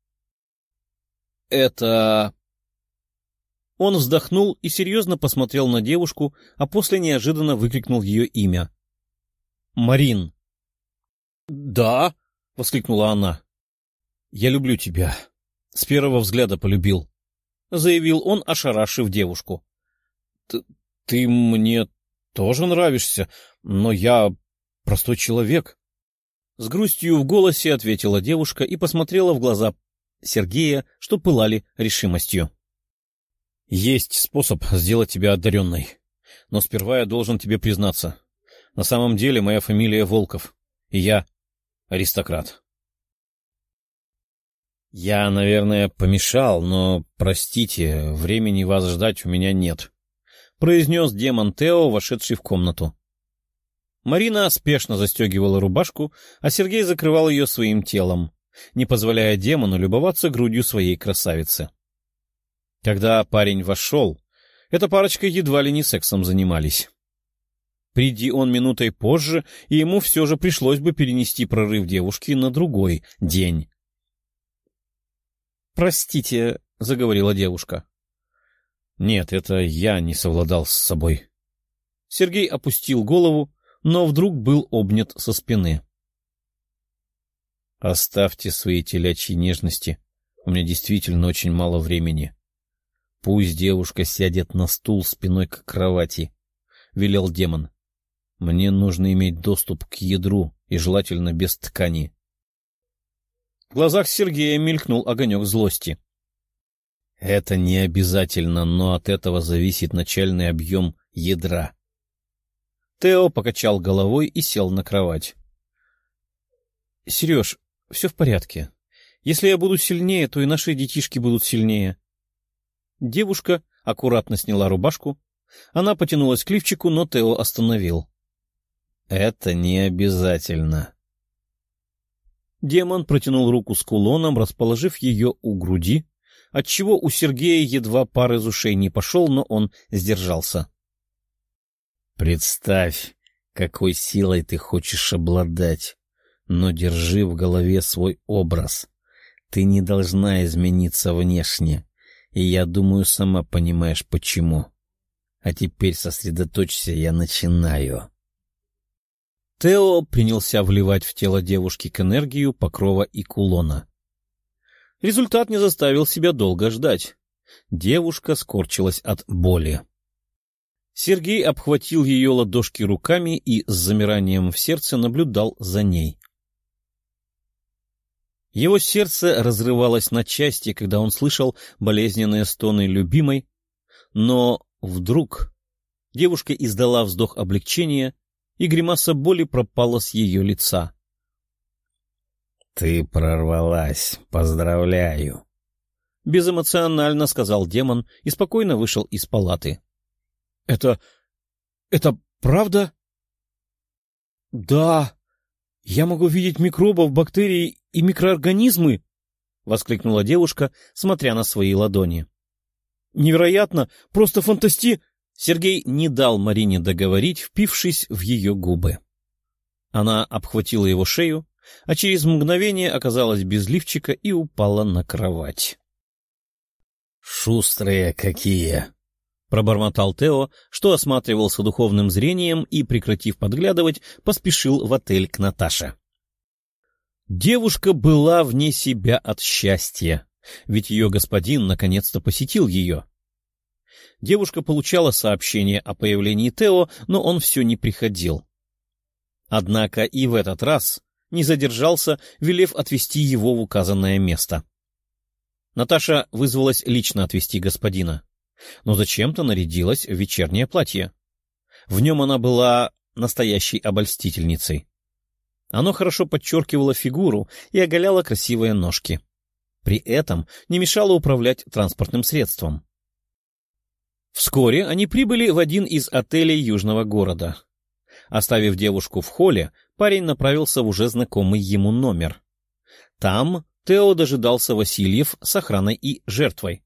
«Это...» Он вздохнул и серьезно посмотрел на девушку, а после неожиданно выкрикнул ее имя. «Марин!» «Да?» — воскликнула она. «Я люблю тебя. С первого взгляда полюбил», — заявил он, ошарашив девушку. «Ты мне тоже нравишься, но я простой человек». С грустью в голосе ответила девушка и посмотрела в глаза Сергея, что пылали решимостью. «Есть способ сделать тебя одаренной, но сперва я должен тебе признаться. На самом деле моя фамилия Волков, и я аристократ». «Я, наверное, помешал, но, простите, времени вас ждать у меня нет», — произнес демон Тео, вошедший в комнату. Марина спешно застегивала рубашку, а Сергей закрывал ее своим телом, не позволяя демону любоваться грудью своей красавицы. Когда парень вошел, эта парочка едва ли не сексом занимались. Приди он минутой позже, и ему все же пришлось бы перенести прорыв девушки на другой день. «Простите», — заговорила девушка. «Нет, это я не совладал с собой». Сергей опустил голову, но вдруг был обнят со спины. «Оставьте свои телячьи нежности, у меня действительно очень мало времени. Пусть девушка сядет на стул спиной к кровати», — велел демон. «Мне нужно иметь доступ к ядру, и желательно без ткани». В глазах Сергея мелькнул огонек злости. «Это не обязательно, но от этого зависит начальный объем ядра». Тео покачал головой и сел на кровать. — Сереж, все в порядке. Если я буду сильнее, то и наши детишки будут сильнее. Девушка аккуратно сняла рубашку. Она потянулась к лифчику, но Тео остановил. — Это не обязательно. Демон протянул руку с кулоном, расположив ее у груди, отчего у Сергея едва пар из ушей не пошел, но он сдержался. «Представь, какой силой ты хочешь обладать, но держи в голове свой образ. Ты не должна измениться внешне, и я думаю, сама понимаешь, почему. А теперь сосредоточься, я начинаю». Тео принялся вливать в тело девушки к энергию покрова и кулона. Результат не заставил себя долго ждать. Девушка скорчилась от боли. Сергей обхватил ее ладошки руками и с замиранием в сердце наблюдал за ней. Его сердце разрывалось на части, когда он слышал болезненные стоны любимой, но вдруг девушка издала вздох облегчения, и гримаса боли пропала с ее лица. — Ты прорвалась, поздравляю. — безэмоционально сказал демон и спокойно вышел из палаты. — Это правда? — Да. Я могу видеть микробов, бактерии и микроорганизмы, — воскликнула девушка, смотря на свои ладони. — Невероятно! Просто Сергей не дал Марине договорить, впившись в ее губы. Она обхватила его шею, а через мгновение оказалась без лифчика и упала на кровать. «Шустрые какие!» — пробормотал Тео, что осматривался духовным зрением и, прекратив подглядывать, поспешил в отель к Наташе. Девушка была вне себя от счастья, ведь ее господин наконец-то посетил ее. Девушка получала сообщение о появлении Тео, но он все не приходил. Однако и в этот раз не задержался, велев отвезти его в указанное место. Наташа вызвалась лично отвезти господина, но зачем-то нарядилась в вечернее платье. В нем она была настоящей обольстительницей. Оно хорошо подчеркивало фигуру и оголяло красивые ножки. При этом не мешало управлять транспортным средством. Вскоре они прибыли в один из отелей южного города. Оставив девушку в холле, парень направился в уже знакомый ему номер. Там Тео дожидался Васильев с охраной и жертвой.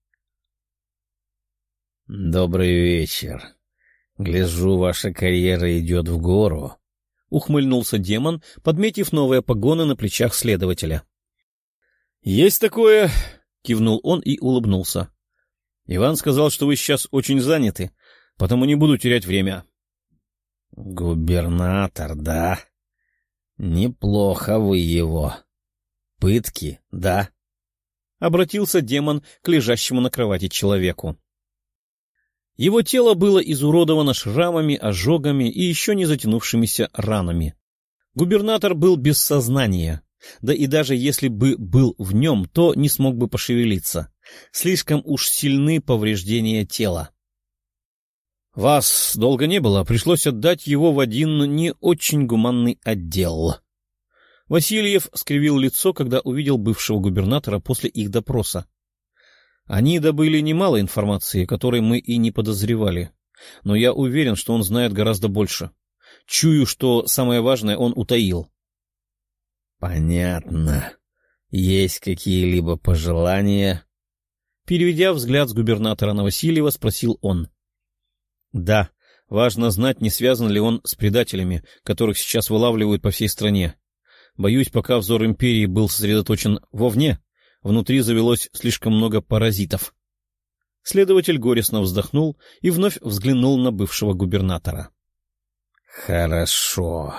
— Добрый вечер. Гляжу, ваша карьера идет в гору, — ухмыльнулся демон, подметив новые погоны на плечах следователя. — Есть такое, — кивнул он и улыбнулся. — Иван сказал, что вы сейчас очень заняты, потому не буду терять время. — Губернатор, да? Неплохо вы его. Пытки, да? — обратился демон к лежащему на кровати человеку. Его тело было изуродовано шрамами, ожогами и еще не затянувшимися ранами. Губернатор был без сознания, да и даже если бы был в нем, то не смог бы пошевелиться. Слишком уж сильны повреждения тела. — Вас долго не было, пришлось отдать его в один не очень гуманный отдел. Васильев скривил лицо, когда увидел бывшего губернатора после их допроса. Они добыли немало информации, которой мы и не подозревали, но я уверен, что он знает гораздо больше. Чую, что самое важное он утаил. — Понятно. Есть какие-либо пожелания? Переведя взгляд с губернатора на Васильева, спросил он. — Да, важно знать, не связан ли он с предателями, которых сейчас вылавливают по всей стране. Боюсь, пока взор империи был сосредоточен вовне, внутри завелось слишком много паразитов. Следователь горестно вздохнул и вновь взглянул на бывшего губернатора. — Хорошо.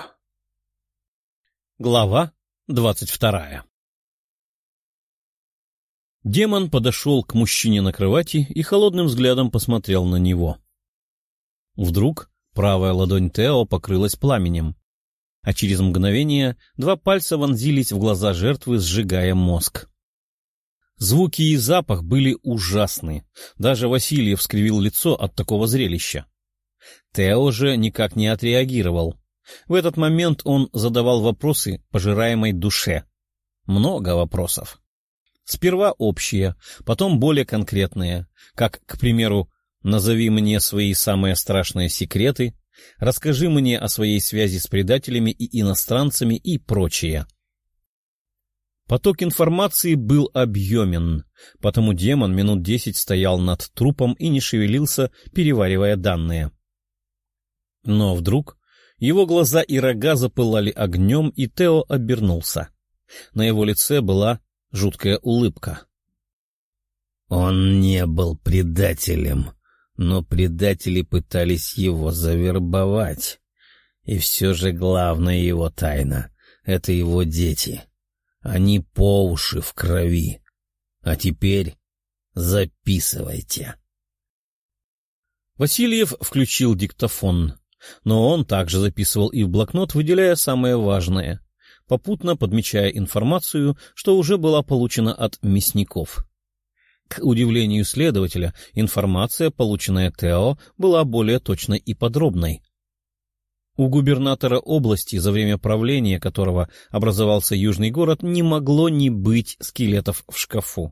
Глава 22. Демон подошел к мужчине на кровати и холодным взглядом посмотрел на него. Вдруг правая ладонь Тео покрылась пламенем, а через мгновение 2 пальца вонзились в глаза жертвы, сжигая мозг. Звуки и запах были ужасны. Даже Васильев скривил лицо от такого зрелища. Тео же никак не отреагировал. В этот момент он задавал вопросы пожираемой душе. Много вопросов. Сперва общие, потом более конкретные, как, к примеру, «Назови мне свои самые страшные секреты», «Расскажи мне о своей связи с предателями и иностранцами» и прочее. Поток информации был объемен, потому демон минут 10 стоял над трупом и не шевелился, переваривая данные. Но вдруг его глаза и рога запылали огнем, и Тео обернулся. На его лице была жуткая улыбка. Он не был предателем, но предатели пытались его завербовать. И все же главная его тайна — это его дети. Они по уши в крови. А теперь записывайте. Васильев включил диктофон, но он также записывал и в блокнот, выделяя самое важное, попутно подмечая информацию, что уже была получена от мясников. К удивлению следователя, информация, полученная Тео, была более точной и подробной. У губернатора области, за время правления которого образовался южный город, не могло не быть скелетов в шкафу.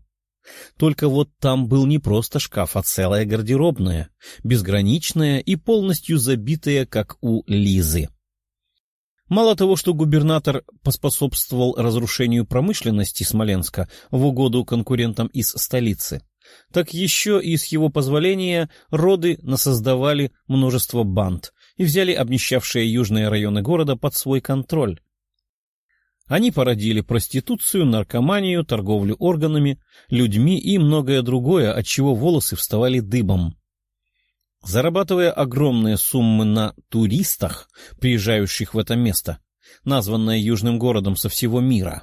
Только вот там был не просто шкаф, а целая гардеробная, безграничная и полностью забитая, как у Лизы. Мало того, что губернатор поспособствовал разрушению промышленности Смоленска в угоду конкурентам из столицы, так еще и с его позволения роды насоздавали множество банд и взяли обнищавшие южные районы города под свой контроль. Они породили проституцию, наркоманию, торговлю органами, людьми и многое другое, от чего волосы вставали дыбом. Зарабатывая огромные суммы на туристах, приезжающих в это место, названное южным городом со всего мира.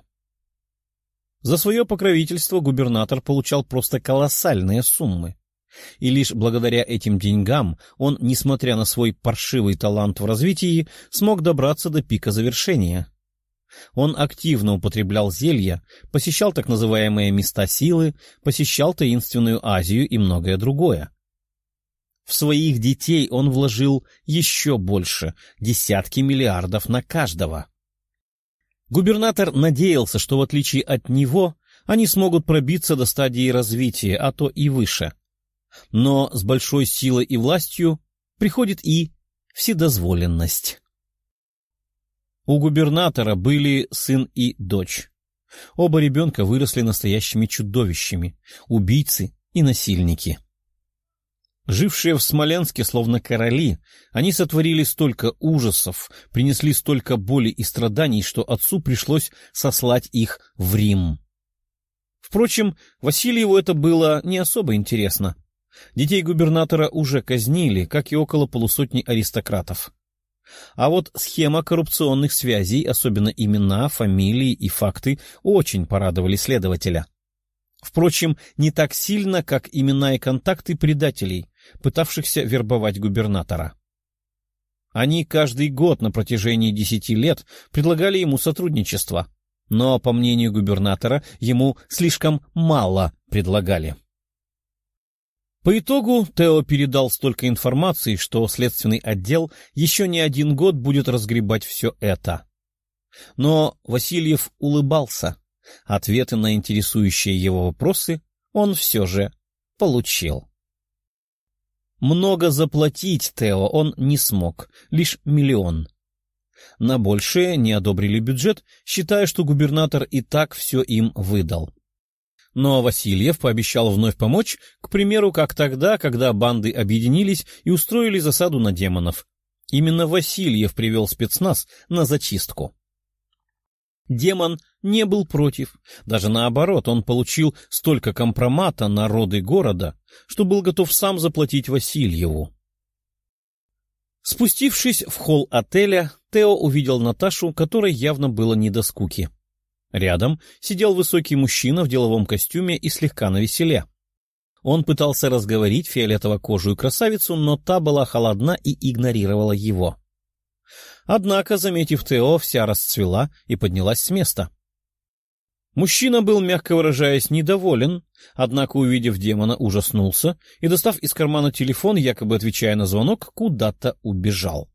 За свое покровительство губернатор получал просто колоссальные суммы. И лишь благодаря этим деньгам он, несмотря на свой паршивый талант в развитии, смог добраться до пика завершения. Он активно употреблял зелья, посещал так называемые места силы, посещал таинственную Азию и многое другое. В своих детей он вложил еще больше, десятки миллиардов на каждого. Губернатор надеялся, что в отличие от него они смогут пробиться до стадии развития, а то и выше. Но с большой силой и властью приходит и вседозволенность. У губернатора были сын и дочь. Оба ребенка выросли настоящими чудовищами, убийцы и насильники. Жившие в Смоленске словно короли, они сотворили столько ужасов, принесли столько боли и страданий, что отцу пришлось сослать их в Рим. Впрочем, Васильеву это было не особо интересно. Детей губернатора уже казнили, как и около полусотни аристократов. А вот схема коррупционных связей, особенно имена, фамилии и факты, очень порадовали следователя. Впрочем, не так сильно, как имена и контакты предателей, пытавшихся вербовать губернатора. Они каждый год на протяжении 10 лет предлагали ему сотрудничество, но, по мнению губернатора, ему слишком мало предлагали. По итогу Тео передал столько информации, что следственный отдел еще не 1 год будет разгребать все это. Но Васильев улыбался. Ответы на интересующие его вопросы он все же получил. Много заплатить Тео он не смог, лишь 1 миллион. На большее не одобрили бюджет, считая, что губернатор и так все им выдал. Но Васильев пообещал вновь помочь, к примеру, как тогда, когда банды объединились и устроили засаду на демонов. Именно Васильев привел спецназ на зачистку. Демон не был против, даже наоборот, он получил столько компромата на роды города, что был готов сам заплатить Васильеву. Спустившись в холл отеля, Тео увидел Наташу, которой явно было не до скуки. Рядом сидел высокий мужчина в деловом костюме и слегка навеселе. Он пытался разговорить фиолетово-кожую красавицу, но та была холодна и игнорировала его. Однако, заметив Тео, вся расцвела и поднялась с места. Мужчина был, мягко выражаясь, недоволен, однако, увидев демона, ужаснулся и, достав из кармана телефон, якобы отвечая на звонок, куда-то убежал.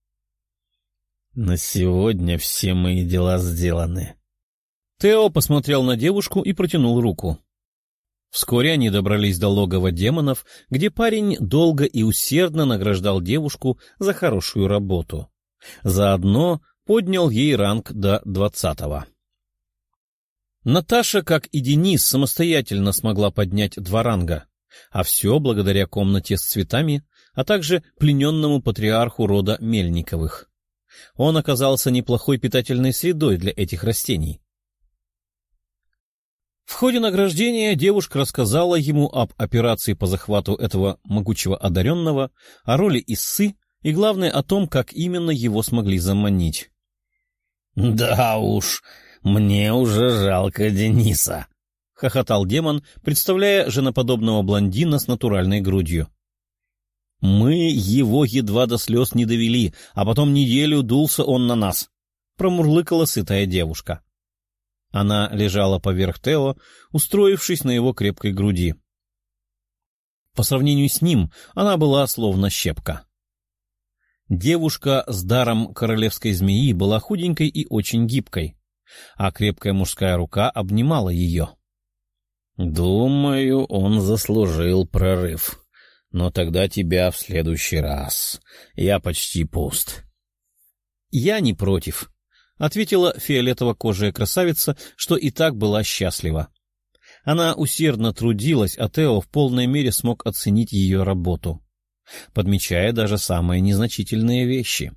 «На сегодня все мои дела сделаны». Тео посмотрел на девушку и протянул руку. Вскоре они добрались до логова демонов, где парень долго и усердно награждал девушку за хорошую работу. Заодно поднял ей ранг до 20-го. Наташа, как и Денис, самостоятельно смогла поднять 2 ранга, а все благодаря комнате с цветами, а также плененному патриарху рода Мельниковых. Он оказался неплохой питательной средой для этих растений. В ходе награждения девушка рассказала ему об операции по захвату этого могучего одаренного, о роли Иссы и, главное, о том, как именно его смогли заманить. — Да уж, мне уже жалко Дениса, — хохотал демон, представляя женоподобного блондина с натуральной грудью. — Мы его едва до слез не довели, а потом неделю дулся он на нас, — промурлыкала сытая девушка. Она лежала поверх Тео, устроившись на его крепкой груди. По сравнению с ним она была словно щепка. Девушка с даром королевской змеи была худенькой и очень гибкой, а крепкая мужская рука обнимала ее. Думаю, он заслужил прорыв. Но тогда тебя в следующий раз. Я почти пуст. Я не против, — ответила фиолетово-кожая красавица, что и так была счастлива. Она усердно трудилась, а Тео в полной мере смог оценить ее работу, подмечая даже самые незначительные вещи.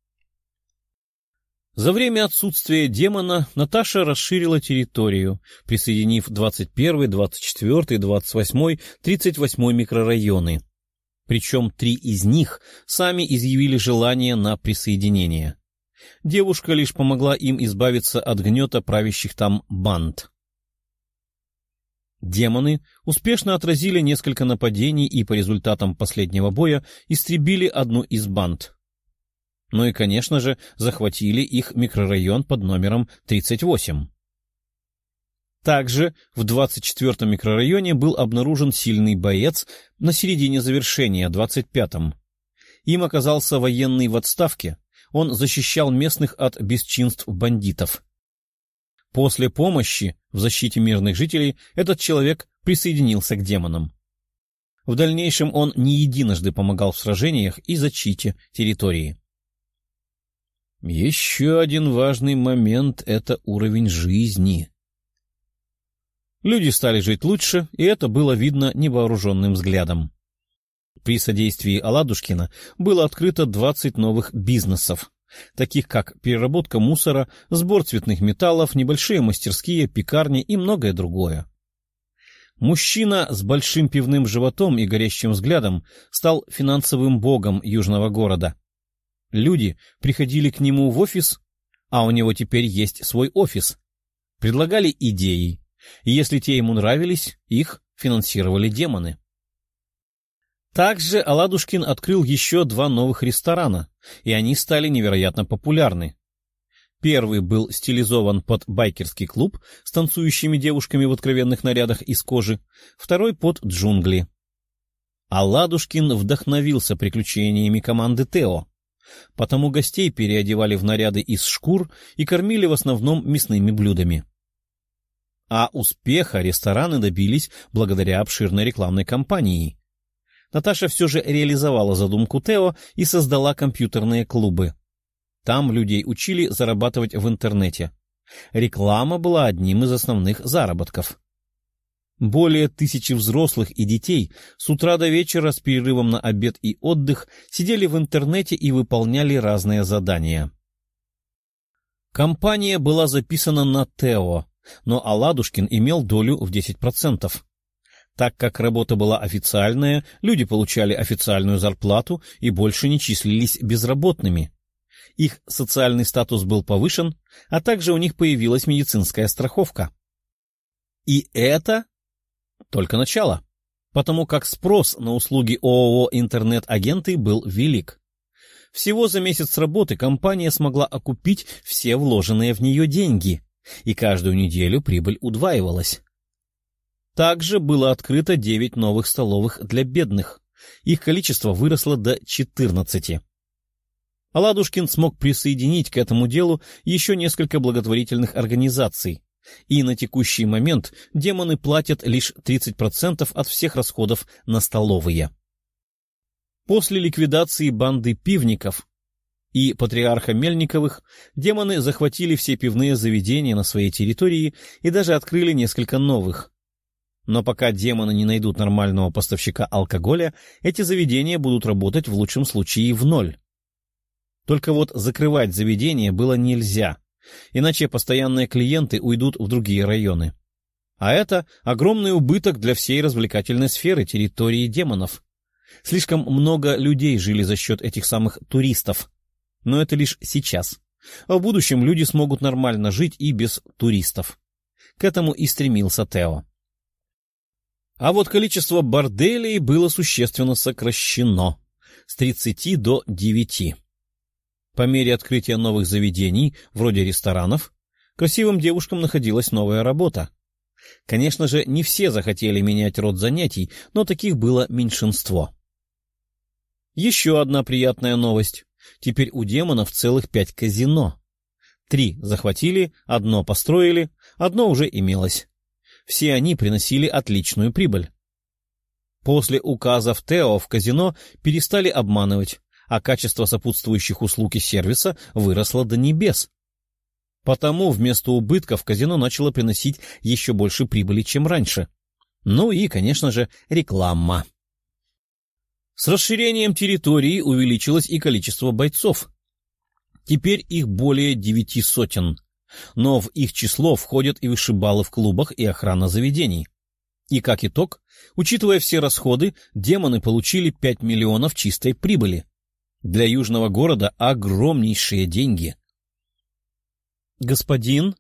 За время отсутствия демона Наташа расширила территорию, присоединив 21-й, 24-й, 28-й, 38-й микрорайоны. Причем 3 из них сами изъявили желание на присоединение. Девушка лишь помогла им избавиться от гнета правящих там банд. Демоны успешно отразили несколько нападений и по результатам последнего боя истребили одну из банд. Ну и, конечно же, захватили их микрорайон под номером 38. Также в 24-м микрорайоне был обнаружен сильный боец на середине завершения, 25-м. Им оказался военный в отставке, он защищал местных от бесчинств бандитов. После помощи в защите мирных жителей этот человек присоединился к демонам. В дальнейшем он не единожды помогал в сражениях и зачите территории. Еще один важный момент — это уровень жизни. Люди стали жить лучше, и это было видно невооруженным взглядом. При содействии Аладушкина было открыто 20 новых бизнесов, таких как переработка мусора, сбор цветных металлов, небольшие мастерские, пекарни и многое другое. Мужчина с большим пивным животом и горящим взглядом стал финансовым богом южного города. Люди приходили к нему в офис, а у него теперь есть свой офис, предлагали идеи, и если те ему нравились, их финансировали демоны. Также Аладушкин открыл еще 2 новых ресторана, и они стали невероятно популярны. Первый был стилизован под байкерский клуб с танцующими девушками в откровенных нарядах из кожи, второй — под джунгли. Аладушкин вдохновился приключениями команды Тео, потому гостей переодевали в наряды из шкур и кормили в основном мясными блюдами. А успеха рестораны добились благодаря обширной рекламной кампании. Наташа все же реализовала задумку Тео и создала компьютерные клубы. Там людей учили зарабатывать в интернете. Реклама была одним из основных заработков. Более 1000 взрослых и детей с утра до вечера с перерывом на обед и отдых сидели в интернете и выполняли разные задания. Компания была записана на Тео, но Аладушкин имел долю в 10%. Так как работа была официальная, люди получали официальную зарплату и больше не числились безработными. Их социальный статус был повышен, а также у них появилась медицинская страховка. И это только начало, потому как спрос на услуги ООО «Интернет-агенты» был велик. Всего за месяц работы компания смогла окупить все вложенные в нее деньги, и каждую неделю прибыль удваивалась. Также было открыто 9 новых столовых для бедных. Их количество выросло до 14. Аладушкин смог присоединить к этому делу еще несколько благотворительных организаций, и на текущий момент демоны платят лишь 30% от всех расходов на столовые. После ликвидации банды пивников и патриарха Мельниковых демоны захватили все пивные заведения на своей территории и даже открыли несколько новых. Но пока демоны не найдут нормального поставщика алкоголя, эти заведения будут работать в лучшем случае в ноль. Только вот закрывать заведения было нельзя, иначе постоянные клиенты уйдут в другие районы. А это огромный убыток для всей развлекательной сферы территории демонов. Слишком много людей жили за счет этих самых туристов. Но это лишь сейчас. А в будущем люди смогут нормально жить и без туристов. К этому и стремился Тео. А вот количество борделей было существенно сокращено с 30 до 9. По мере открытия новых заведений, вроде ресторанов, красивым девушкам находилась новая работа. Конечно же, не все захотели менять род занятий, но таких было меньшинство. Еще одна приятная новость. Теперь у демонов целых 5 казино. 3 захватили, 1 построили, 1 уже имелось. все они приносили отличную прибыль. После указов Тео в казино перестали обманывать, а качество сопутствующих услуг и сервиса выросло до небес. Потому вместо убытков казино начало приносить еще больше прибыли, чем раньше. Ну и, конечно же, реклама. С расширением территории увеличилось и количество бойцов. Теперь их более 9 сотен, но в их число входят и вышибалы в клубах и охрана заведений. И как итог, учитывая все расходы, демоны получили 5 миллионов чистой прибыли. Для южного города огромнейшие деньги. «Господин?»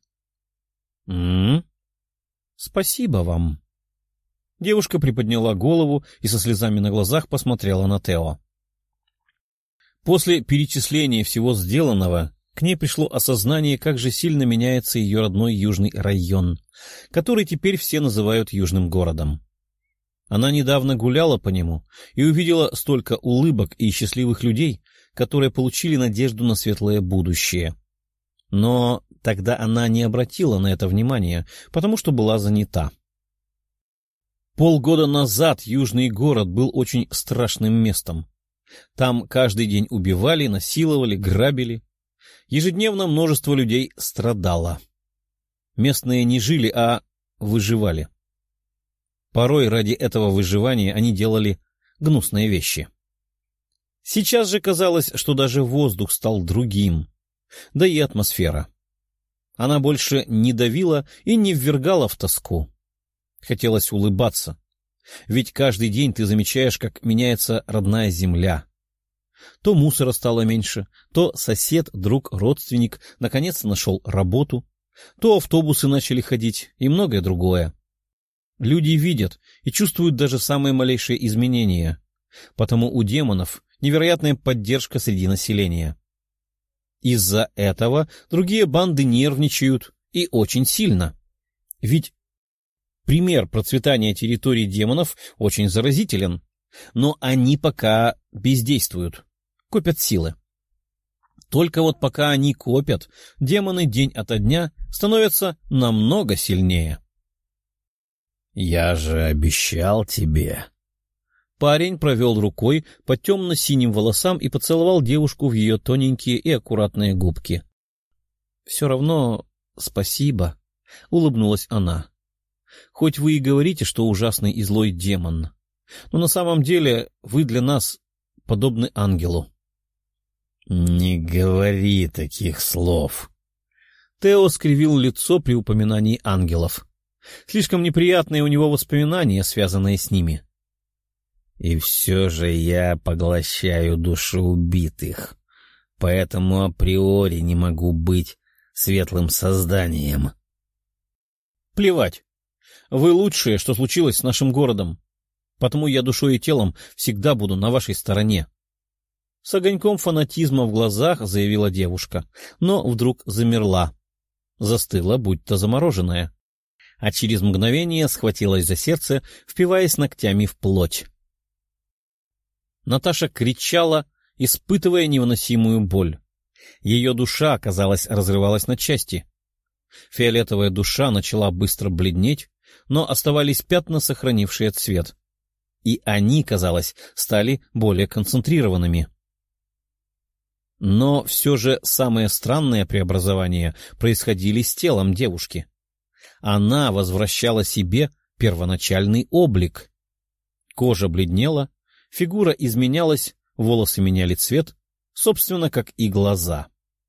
«Спасибо вам». Девушка приподняла голову и со слезами на глазах посмотрела на Тео. После перечисления всего сделанного к ней пришло осознание, как же сильно меняется ее родной южный район, который теперь все называют южным городом. Она недавно гуляла по нему и увидела столько улыбок и счастливых людей, которые получили надежду на светлое будущее. Но тогда она не обратила на это внимания, потому что была занята. Полгода назад южный город был очень страшным местом. Там каждый день убивали, насиловали, грабили. Ежедневно множество людей страдало. Местные не жили, а выживали. Порой ради этого выживания они делали гнусные вещи. Сейчас же казалось, что даже воздух стал другим, да и атмосфера. Она больше не давила и не ввергала в тоску. Хотелось улыбаться, ведь каждый день ты замечаешь, как меняется родная земля. То мусора стало меньше, то сосед, друг, родственник наконец нашел работу, то автобусы начали ходить и многое другое. Люди видят и чувствуют даже самые малейшие изменения, потому у демонов невероятная поддержка среди населения. Из-за этого другие банды нервничают и очень сильно. Ведь пример процветания территорий демонов очень заразителен, но они пока бездействуют, копят силы. Только вот пока они копят, демоны день ото дня становятся намного сильнее. «Я же обещал тебе». Парень провел рукой по темно-синим волосам и поцеловал девушку в ее тоненькие и аккуратные губки. — Все равно спасибо, — улыбнулась она. — Хоть вы и говорите, что ужасный и злой демон, но на самом деле вы для нас подобны ангелу. — Не говори таких слов. Тео скривил лицо при упоминании ангелов. Слишком неприятные у него воспоминания, связанные с ними. И все же я поглощаю души убитых, поэтому априори не могу быть светлым созданием. Плевать. Вы лучшее, что случилось с нашим городом, потому я душой и телом всегда буду на вашей стороне. С огоньком фанатизма в глазах заявила девушка, но вдруг замерла. Застыла, будто замороженная. А через мгновение схватилась за сердце, впиваясь ногтями в плоть. Наташа кричала, испытывая невыносимую боль. Ее душа, казалось, разрывалась на части. Фиолетовая душа начала быстро бледнеть, но оставались пятна, сохранившие цвет. И они, казалось, стали более концентрированными. Но все же самые странные преобразования происходили с телом девушки. Она возвращала себе первоначальный облик. Кожа бледнела, фигура изменялась, волосы меняли цвет, собственно, как и глаза.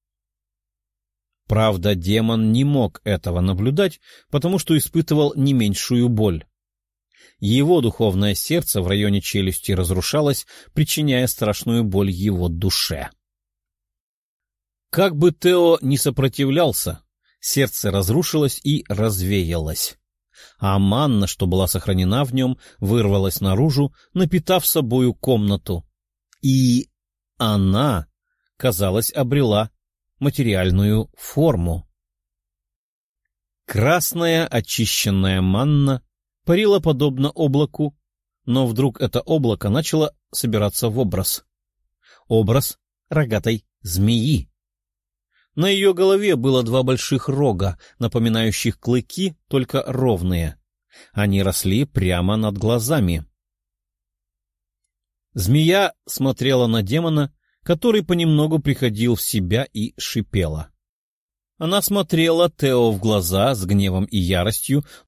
Правда, демон не мог этого наблюдать, потому что испытывал не меньшую боль. Его духовное сердце в районе челюсти разрушалось, причиняя страшную боль его душе. Как бы Тео ни сопротивлялся, сердце разрушилось и развеялось, а манна, что была сохранена в нем, вырвалась наружу, напитав собою комнату. И она, казалось, обрела материальную форму. Красная очищенная манна парила подобно облаку, но вдруг это облако начало собираться в образ. Образ рогатой змеи. На ее голове было 2 больших рога, напоминающих клыки, только ровные, Они росли прямо над глазами. Змея смотрела на демона, который понемногу приходил в себя, и шипела. Она смотрела Тео в глаза с гневом и яростью,